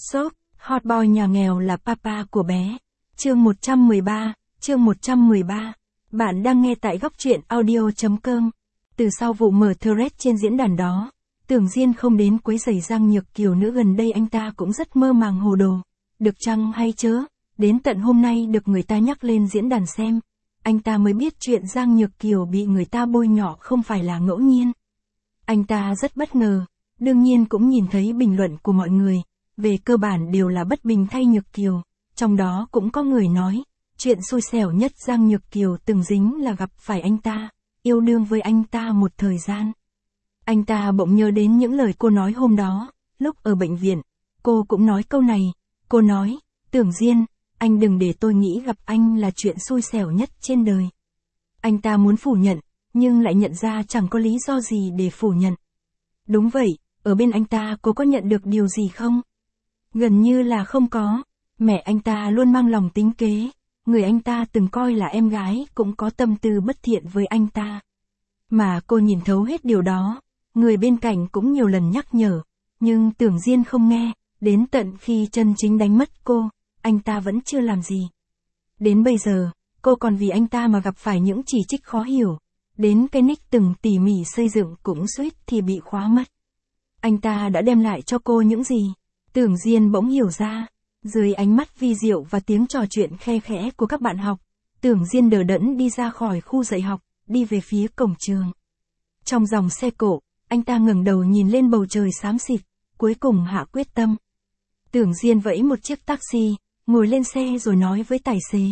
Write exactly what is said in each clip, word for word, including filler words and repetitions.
Shop, hot boy nhà nghèo là papa của bé. Chương một trăm mười ba, chương một trăm mười ba. Bạn đang nghe tại góc truyện audio.com. Từ sau vụ mở thread trên diễn đàn đó, Tưởng Diên không đến quấy rầy Giang Nhược Kiều nữa, gần đây anh ta cũng rất mơ màng hồ đồ. Được chăng hay chớ, đến tận hôm nay được người ta nhắc lên diễn đàn xem, anh ta mới biết chuyện Giang Nhược Kiều bị người ta bôi nhọ không phải là ngẫu nhiên. Anh ta rất bất ngờ, đương nhiên cũng nhìn thấy bình luận của mọi người, về cơ bản đều là bất bình thay Nhược Kiều, trong đó cũng có người nói, chuyện xui xẻo nhất Giang Nhược Kiều từng dính là gặp phải anh ta, yêu đương với anh ta một thời gian. Anh ta bỗng nhớ đến những lời cô nói hôm đó, lúc ở bệnh viện, cô cũng nói câu này, cô nói, Tưởng Diên, anh đừng để tôi nghĩ gặp anh là chuyện xui xẻo nhất trên đời. Anh ta muốn phủ nhận, nhưng lại nhận ra chẳng có lý do gì để phủ nhận. Đúng vậy, ở bên anh ta cô có nhận được điều gì không? Gần như là không có, mẹ anh ta luôn mang lòng tính kế, người anh ta từng coi là em gái cũng có tâm tư bất thiện với anh ta. Mà cô nhìn thấu hết điều đó, người bên cạnh cũng nhiều lần nhắc nhở, nhưng Tưởng Diên không nghe, đến tận khi chân chính đánh mất cô, anh ta vẫn chưa làm gì. Đến bây giờ, cô còn vì anh ta mà gặp phải những chỉ trích khó hiểu, đến cái nick từng tỉ mỉ xây dựng cũng suýt thì bị khóa mất. Anh ta đã đem lại cho cô những gì? Tưởng Diên bỗng hiểu ra, dưới ánh mắt vi diệu và tiếng trò chuyện khe khẽ của các bạn học, Tưởng Diên đờ đẫn đi ra khỏi khu dạy học, đi về phía cổng trường. Trong dòng xe cộ, anh ta ngẩng đầu nhìn lên bầu trời xám xịt, cuối cùng hạ quyết tâm. Tưởng Diên vẫy một chiếc taxi, ngồi lên xe rồi nói với tài xế.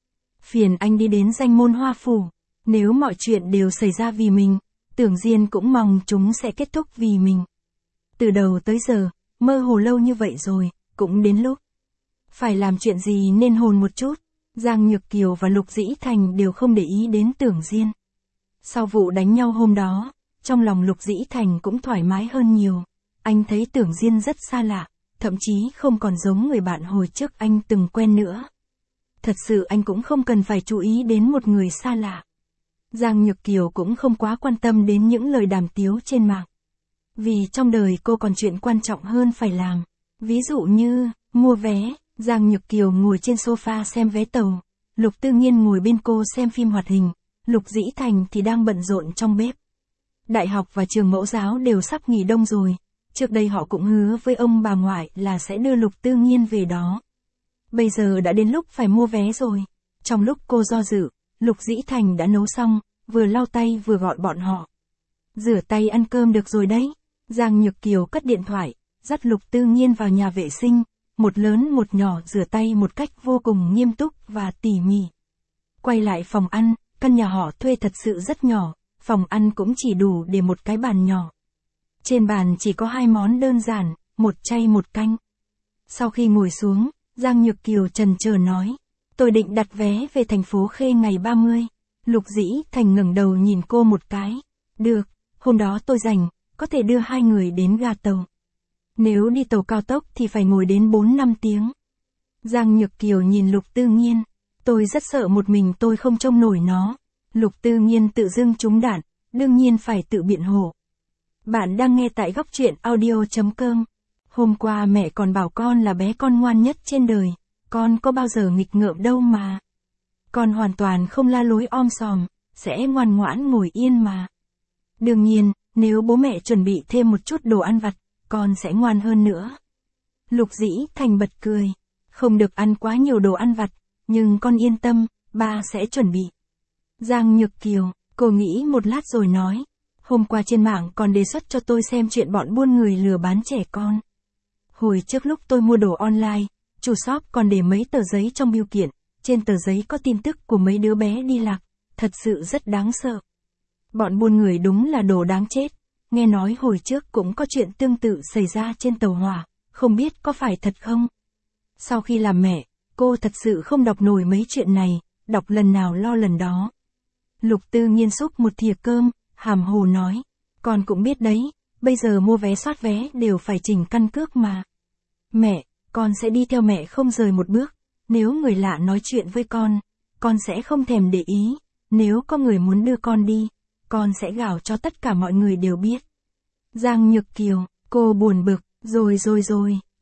Phiền anh đi đến danh môn Hoa Phủ, nếu mọi chuyện đều xảy ra vì mình, Tưởng Diên cũng mong chúng sẽ kết thúc vì mình. Từ đầu tới giờ, mơ hồ lâu như vậy rồi, cũng đến lúc phải làm chuyện gì nên hồn một chút. Giang Nhược Kiều và Lục Dĩ Thành đều không để ý đến Tưởng Diên. Sau vụ đánh nhau hôm đó, trong lòng Lục Dĩ Thành cũng thoải mái hơn nhiều. Anh thấy Tưởng Diên rất xa lạ, thậm chí không còn giống người bạn hồi trước anh từng quen nữa. Thật sự anh cũng không cần phải chú ý đến một người xa lạ. Giang Nhược Kiều cũng không quá quan tâm đến những lời đàm tiếu trên mạng. Vì trong đời cô còn chuyện quan trọng hơn phải làm. Ví dụ như, mua vé, Giang Nhược Kiều ngồi trên sofa xem vé tàu, Lục Tư Nghiên ngồi bên cô xem phim hoạt hình, Lục Dĩ Thành thì đang bận rộn trong bếp. Đại học và trường mẫu giáo đều sắp nghỉ đông rồi, trước đây họ cũng hứa với ông bà ngoại là sẽ đưa Lục Tư Nghiên về đó. Bây giờ đã đến lúc phải mua vé rồi. Trong lúc cô do dự, Lục Dĩ Thành đã nấu xong, vừa lau tay vừa gọi bọn họ. Rửa tay ăn cơm được rồi đấy. Giang Nhược Kiều cất điện thoại, dắt Lục Tư Nghiên vào nhà vệ sinh, một lớn một nhỏ rửa tay một cách vô cùng nghiêm túc và tỉ mỉ. Quay lại phòng ăn, căn nhà họ thuê thật sự rất nhỏ, phòng ăn cũng chỉ đủ để một cái bàn nhỏ. Trên bàn chỉ có hai món đơn giản, một chay một canh. Sau khi ngồi xuống, Giang Nhược Kiều chần chờ nói, tôi định đặt vé về thành phố Khê ngày ba mươi. Lục Dĩ Thành ngẩng đầu nhìn cô một cái. Được, hôm đó tôi rảnh, có thể đưa hai người đến ga tàu. Nếu đi tàu cao tốc thì phải ngồi đến bốn năm tiếng. Giang Nhược Kiều nhìn Lục Tư Nghiên, tôi rất sợ một mình tôi không trông nổi nó. Lục Tư Nghiên tự dưng trúng đạn, đương nhiên phải tự biện hộ. Bạn đang nghe tại góc truyện audio.com. Hôm qua mẹ còn bảo con là bé con ngoan nhất trên đời, con có bao giờ nghịch ngợm đâu mà. Con hoàn toàn không la lối om sòm, sẽ ngoan ngoãn ngồi yên mà. Đương nhiên, nếu bố mẹ chuẩn bị thêm một chút đồ ăn vặt, con sẽ ngoan hơn nữa. Lục Dĩ Thành bật cười, không được ăn quá nhiều đồ ăn vặt, nhưng con yên tâm, ba sẽ chuẩn bị. Giang Nhược Kiều, cô nghĩ một lát rồi nói, hôm qua trên mạng còn đề xuất cho tôi xem chuyện bọn buôn người lừa bán trẻ con. Hồi trước lúc tôi mua đồ online, chủ shop còn để mấy tờ giấy trong bưu kiện, trên tờ giấy có tin tức của mấy đứa bé đi lạc, thật sự rất đáng sợ. Bọn buôn người đúng là đồ đáng chết, nghe nói hồi trước cũng có chuyện tương tự xảy ra trên tàu hỏa, không biết có phải thật không? Sau khi làm mẹ, cô thật sự không đọc nổi mấy chuyện này, đọc lần nào lo lần đó. Lục Tư Nghiên xúc một thìa cơm, hàm hồ nói, con cũng biết đấy, bây giờ mua vé soát vé đều phải chỉnh căn cước mà. Mẹ, con sẽ đi theo mẹ không rời một bước, nếu người lạ nói chuyện với con, con sẽ không thèm để ý, nếu có người muốn đưa con đi, con sẽ gào cho tất cả mọi người đều biết. Giang Nhược Kiều, cô buồn bực, rồi rồi rồi,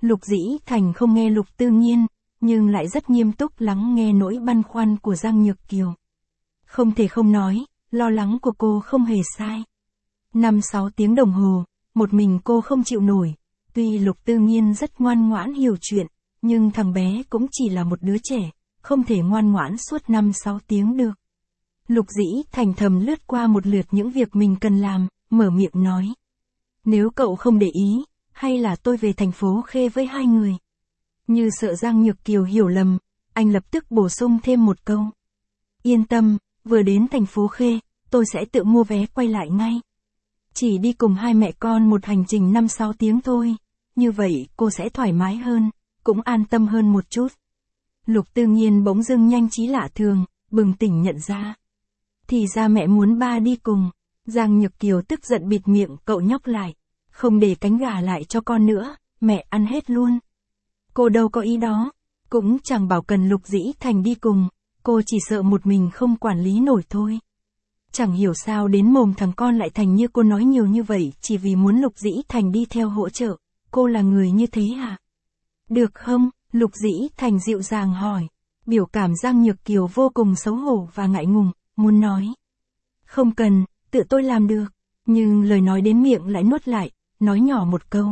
Lục Dĩ Thành không nghe Lục Tư Nhiên, nhưng lại rất nghiêm túc lắng nghe nỗi băn khoăn của Giang Nhược Kiều. Không thể không nói, lo lắng của cô không hề sai. Năm sáu tiếng đồng hồ, một mình cô không chịu nổi. Tuy Lục Tư Nhiên rất ngoan ngoãn hiểu chuyện, nhưng thằng bé cũng chỉ là một đứa trẻ, không thể ngoan ngoãn suốt năm sáu tiếng được. Lục Dĩ Thành thầm lướt qua một lượt những việc mình cần làm, mở miệng nói. Nếu cậu không để ý, hay là tôi về thành phố Khê với hai người. Như sợ Giang Nhược Kiều hiểu lầm, anh lập tức bổ sung thêm một câu. Yên tâm, vừa đến thành phố Khê, tôi sẽ tự mua vé quay lại ngay. Chỉ đi cùng hai mẹ con một hành trình năm sáu tiếng thôi, như vậy cô sẽ thoải mái hơn, cũng an tâm hơn một chút. Lục Tư Nhiên bỗng dưng nhanh trí lạ thường, bừng tỉnh nhận ra. Thì ra mẹ muốn ba đi cùng. Giang Nhược Kiều tức giận bịt miệng cậu nhóc lại. Không để cánh gà lại cho con nữa, mẹ ăn hết luôn. Cô đâu có ý đó, cũng chẳng bảo cần Lục Dĩ Thành đi cùng, cô chỉ sợ một mình không quản lý nổi thôi. Chẳng hiểu sao đến mồm thằng con lại thành như cô nói nhiều như vậy chỉ vì muốn Lục Dĩ Thành đi theo hỗ trợ, cô là người như thế hả? Được không? Lục Dĩ Thành dịu dàng hỏi. Biểu cảm Giang Nhược Kiều vô cùng xấu hổ và ngại ngùng, muốn nói. Không cần, tự tôi làm được, nhưng lời nói đến miệng lại nuốt lại, nói nhỏ một câu.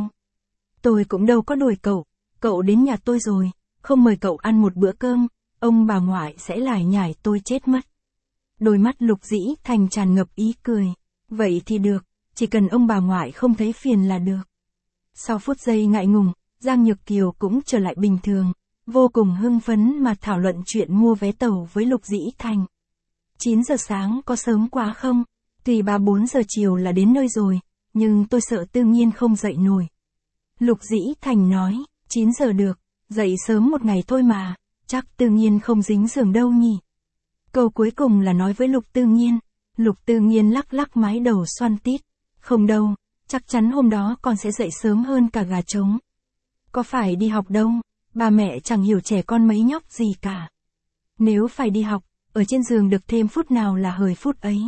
Tôi cũng đâu có đuổi cậu, cậu đến nhà tôi rồi, không mời cậu ăn một bữa cơm, ông bà ngoại sẽ lải nhải tôi chết mất. Đôi mắt Lục Dĩ Thành tràn ngập ý cười. Vậy thì được, chỉ cần ông bà ngoại không thấy phiền là được. Sau phút giây ngại ngùng, Giang Nhược Kiều cũng trở lại bình thường, vô cùng hưng phấn mà thảo luận chuyện mua vé tàu với Lục Dĩ Thành. chín giờ sáng có sớm quá không? Tùy ba bốn giờ chiều là đến nơi rồi, nhưng tôi sợ Tư Nhiên không dậy nổi. Lục Dĩ Thành nói, chín giờ được, dậy sớm một ngày thôi mà, chắc Tư Nhiên không dính giường đâu nhỉ. Câu cuối cùng là nói với Lục Tư Nhiên. Lục Tư Nhiên lắc lắc mái đầu xoăn tít. Không đâu, chắc chắn hôm đó con sẽ dậy sớm hơn cả gà trống. Có phải đi học đâu, ba mẹ chẳng hiểu trẻ con mấy nhóc gì cả. Nếu phải đi học, ở trên giường được thêm phút nào là hời phút ấy.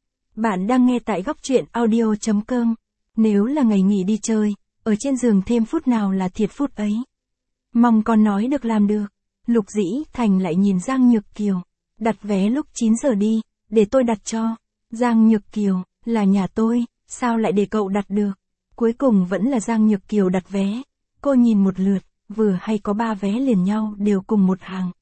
Bạn đang nghe tại góc truyện audio chấm com. Nếu là ngày nghỉ đi chơi, ở trên giường thêm phút nào là thiệt phút ấy. Mong con nói được làm được. Lục Dĩ Thành lại nhìn Giang Nhược Kiều. Đặt vé lúc chín giờ đi, để tôi đặt cho. Giang Nhược Kiều, là nhà tôi, sao lại để cậu đặt được? Cuối cùng vẫn là Giang Nhược Kiều đặt vé. Cô nhìn một lượt, vừa hay có ba vé liền nhau đều cùng một hàng.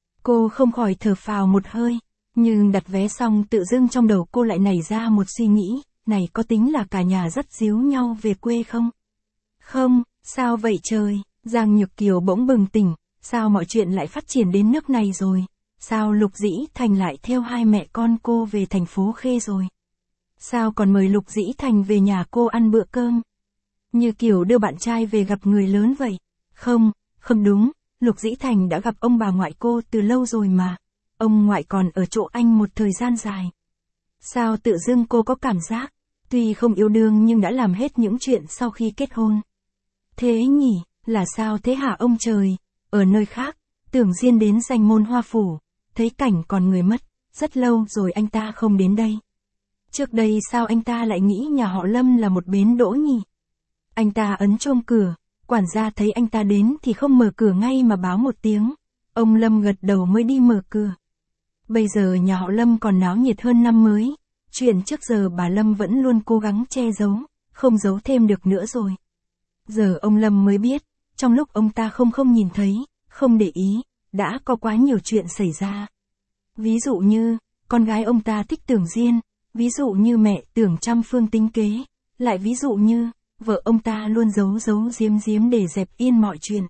Cô không khỏi thở phào một hơi, nhưng đặt vé xong tự dưng trong đầu cô lại nảy ra một suy nghĩ, này có tính là cả nhà dắt díu nhau về quê không? Không, sao vậy trời? Giang Nhược Kiều bỗng bừng tỉnh, sao mọi chuyện lại phát triển đến nước này rồi? Sao Lục Dĩ Thành lại theo hai mẹ con cô về thành phố Khê rồi? Sao còn mời Lục Dĩ Thành về nhà cô ăn bữa cơm? Như kiểu đưa bạn trai về gặp người lớn vậy. Không, không đúng, Lục Dĩ Thành đã gặp ông bà ngoại cô từ lâu rồi mà. Ông ngoại còn ở chỗ anh một thời gian dài. Sao tự dưng cô có cảm giác, tuy không yêu đương nhưng đã làm hết những chuyện sau khi kết hôn. Thế nhỉ, là sao thế hả ông trời? Ở nơi khác, Tưởng Diên đến danh môn Hoa Phủ, thấy cảnh còn người mất, rất lâu rồi anh ta không đến đây. Trước đây sao anh ta lại nghĩ nhà họ Lâm là một bến đỗ nhỉ? Anh ta ấn chuông cửa, quản gia thấy anh ta đến thì không mở cửa ngay mà báo một tiếng. Ông Lâm gật đầu mới đi mở cửa. Bây giờ nhà họ Lâm còn náo nhiệt hơn năm mới. Chuyện trước giờ bà Lâm vẫn luôn cố gắng che giấu, không giấu thêm được nữa rồi. Giờ ông Lâm mới biết, trong lúc ông ta không không nhìn thấy, không để ý, đã có quá nhiều chuyện xảy ra. Ví dụ như, con gái ông ta thích Tưởng Diên, ví dụ như mẹ Tưởng trăm phương tính kế, lại ví dụ như, vợ ông ta luôn giấu giấu giếm giếm để dẹp yên mọi chuyện.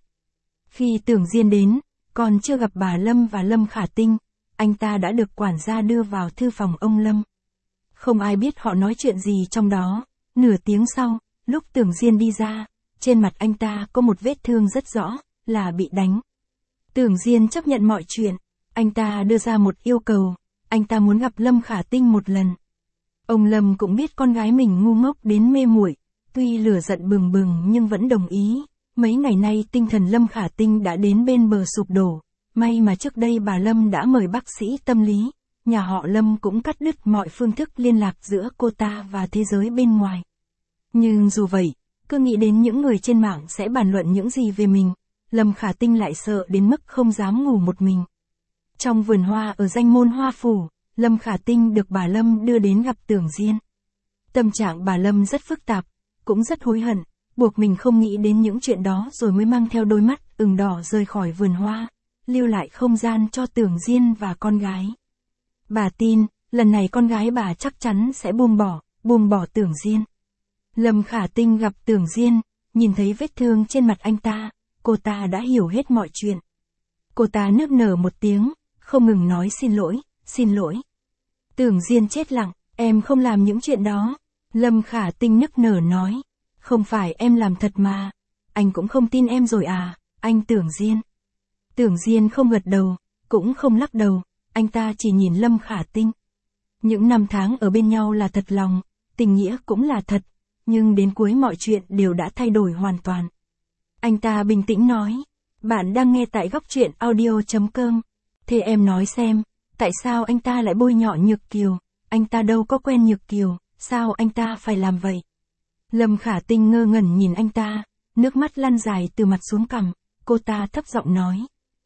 Khi Tưởng Diên đến, còn chưa gặp bà Lâm và Lâm Khả Tinh, anh ta đã được quản gia đưa vào thư phòng ông Lâm. Không ai biết họ nói chuyện gì trong đó. Nửa tiếng sau, lúc Tưởng Diên đi ra, trên mặt anh ta có một vết thương rất rõ, là bị đánh. Tưởng Diên chấp nhận mọi chuyện, anh ta đưa ra một yêu cầu, anh ta muốn gặp Lâm Khả Tinh một lần. Ông Lâm cũng biết con gái mình ngu ngốc đến mê muội, tuy lửa giận bừng bừng nhưng vẫn đồng ý. Mấy ngày nay tinh thần Lâm Khả Tinh đã đến bên bờ sụp đổ, may mà trước đây bà Lâm đã mời bác sĩ tâm lý, nhà họ Lâm cũng cắt đứt mọi phương thức liên lạc giữa cô ta và thế giới bên ngoài. Nhưng dù vậy, cứ nghĩ đến những người trên mạng sẽ bàn luận những gì về mình, Lâm Khả Tinh lại sợ đến mức không dám ngủ một mình. Trong vườn hoa ở danh môn Hoa Phủ, Lâm Khả Tinh được bà Lâm đưa đến gặp Tưởng Diên. Tâm trạng bà Lâm rất phức tạp, cũng rất hối hận, buộc mình không nghĩ đến những chuyện đó rồi mới mang theo đôi mắt ửng đỏ rời khỏi vườn hoa, lưu lại không gian cho Tưởng Diên và con gái. Bà tin, lần này con gái bà chắc chắn sẽ buông bỏ, buông bỏ Tưởng Diên. Lâm Khả Tinh gặp Tưởng Diên, nhìn thấy vết thương trên mặt anh ta, cô ta đã hiểu hết mọi chuyện. Cô ta nức nở một tiếng, không ngừng nói xin lỗi, xin lỗi. Tưởng Diên chết lặng, em không làm những chuyện đó. Lâm Khả Tinh nức nở nói, không phải em làm thật mà. Anh cũng không tin em rồi à, anh Tưởng Diên. Tưởng Diên không gật đầu, cũng không lắc đầu, anh ta chỉ nhìn Lâm Khả Tinh. Những năm tháng ở bên nhau là thật lòng, tình nghĩa cũng là thật, nhưng đến cuối mọi chuyện đều đã thay đổi hoàn toàn. Anh ta bình tĩnh nói, bạn đang nghe tại góc truyện audio chấm com. Thế em nói xem, tại sao anh ta lại bôi nhọ Nhược Kiều, anh ta đâu có quen Nhược Kiều, sao anh ta phải làm vậy? Lâm Khả Tinh ngơ ngẩn nhìn anh ta, nước mắt lăn dài từ mặt xuống cằm, cô ta thấp giọng nói.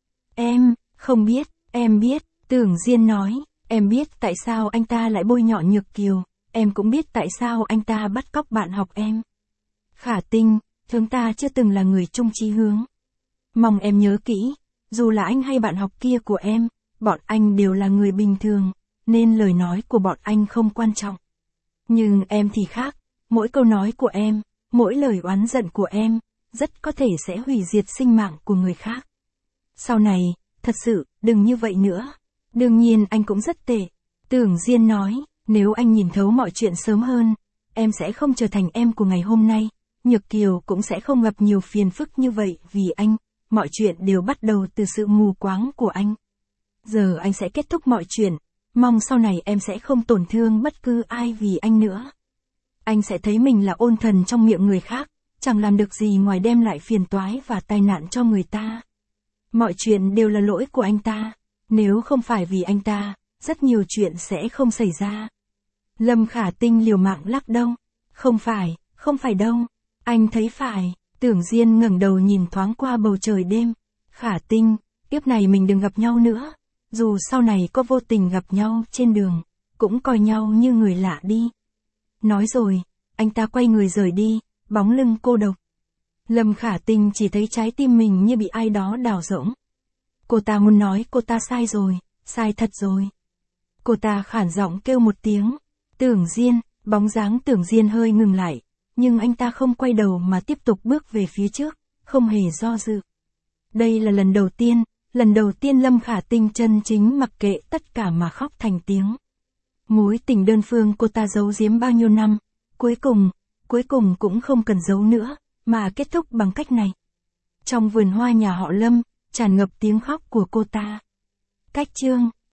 Em, không biết, em biết, Tưởng Diên nói, em biết tại sao anh ta lại bôi nhọ Nhược Kiều, em cũng biết tại sao anh ta bắt cóc bạn học em. Khả Tinh, chúng ta chưa từng là người chung chí hướng. Mong em nhớ kỹ, dù là anh hay bạn học kia của em, bọn anh đều là người bình thường, nên lời nói của bọn anh không quan trọng. Nhưng em thì khác, mỗi câu nói của em, mỗi lời oán giận của em, rất có thể sẽ hủy diệt sinh mạng của người khác. Sau này, thật sự, đừng như vậy nữa. Đương nhiên anh cũng rất tệ. Tưởng Diên nói, nếu anh nhìn thấu mọi chuyện sớm hơn, em sẽ không trở thành em của ngày hôm nay. Nhược Kiều cũng sẽ không gặp nhiều phiền phức như vậy vì anh, mọi chuyện đều bắt đầu từ sự mù quáng của anh. Giờ anh sẽ kết thúc mọi chuyện, mong sau này em sẽ không tổn thương bất cứ ai vì anh nữa. Anh sẽ thấy mình là ôn thần trong miệng người khác, chẳng làm được gì ngoài đem lại phiền toái và tai nạn cho người ta. Mọi chuyện đều là lỗi của anh ta, nếu không phải vì anh ta, rất nhiều chuyện sẽ không xảy ra. Lâm Khả Tinh liều mạng lắc đầu, không phải, không phải đâu, anh thấy phải. Tưởng Diên ngẩng đầu nhìn thoáng qua bầu trời đêm, Khả Tinh, tiếp này mình đừng gặp nhau nữa, dù sau này có vô tình gặp nhau trên đường, cũng coi nhau như người lạ đi. Nói rồi, anh ta quay người rời đi, bóng lưng cô độc. Lâm Khả Tinh chỉ thấy trái tim mình như bị ai đó đào rỗng. Cô ta muốn nói cô ta sai rồi, sai thật rồi. Cô ta khản giọng kêu một tiếng, Tưởng Diên, bóng dáng Tưởng Diên hơi ngừng lại, nhưng anh ta không quay đầu mà tiếp tục bước về phía trước, không hề do dự. Đây là lần đầu tiên, lần đầu tiên Lâm Khả Tinh chân chính mặc kệ tất cả mà khóc thành tiếng. Mối tình đơn phương cô ta giấu giếm bao nhiêu năm, cuối cùng, cuối cùng cũng không cần giấu nữa, mà kết thúc bằng cách này. Trong vườn hoa nhà họ Lâm, tràn ngập tiếng khóc của cô ta. Cách chương